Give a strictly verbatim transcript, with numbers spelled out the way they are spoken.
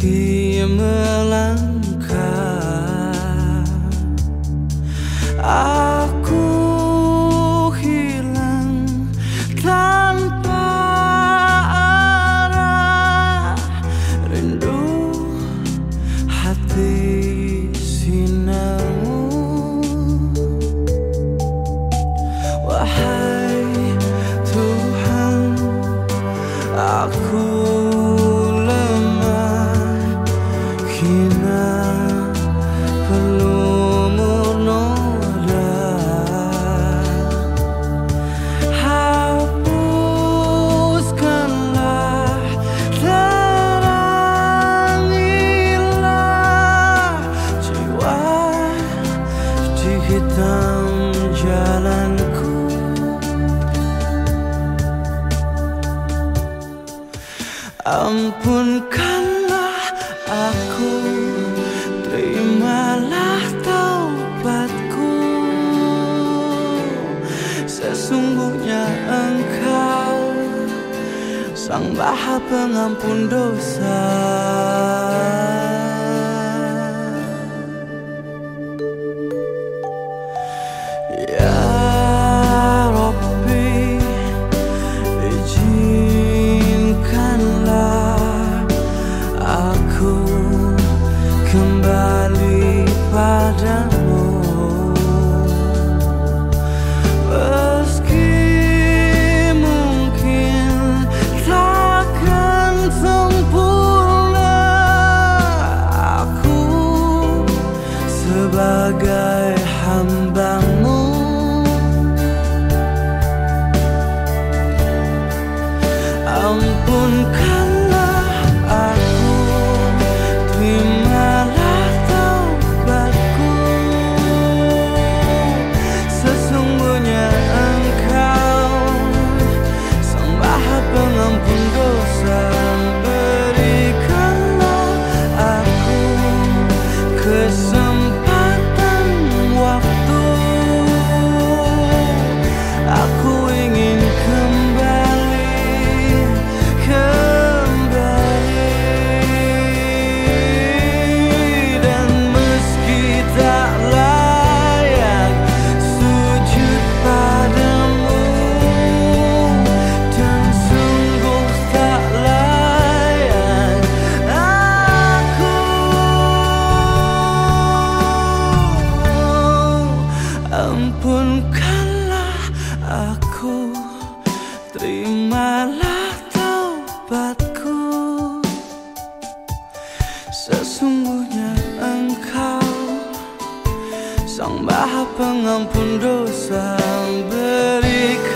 meski melangkah, aku hilang tanpa arah. Rindu hati sinarmu, wahai Tuhan, aku lemah hina pelumur noda. Hapuskanlah, terangilah jiwa di hitam jalanku. Ampunkanlah aku, terimalah taubatku. Sesungguhnya Engkau Sang Maha Pengampun dosa. Ya Rabbi, izinkanlah aku kembali padamu, meski mungkin takkan sempurna. Aku sebagai hamba-Mu, ampunkanlah aku, terimalah taubatku. Sesungguhnya Engkau Sang Maha Pengampun dosa. Berikanlah aku kesempatan waktu, aku ingin kembali, kembali. Dan meski tak layak sujud padamu, dan sungguh tak layak aku, ampunkanlah aku, terimalah taubatku. Sesungguhnya Engkau Sang Maha Pengampun dosa. Berikan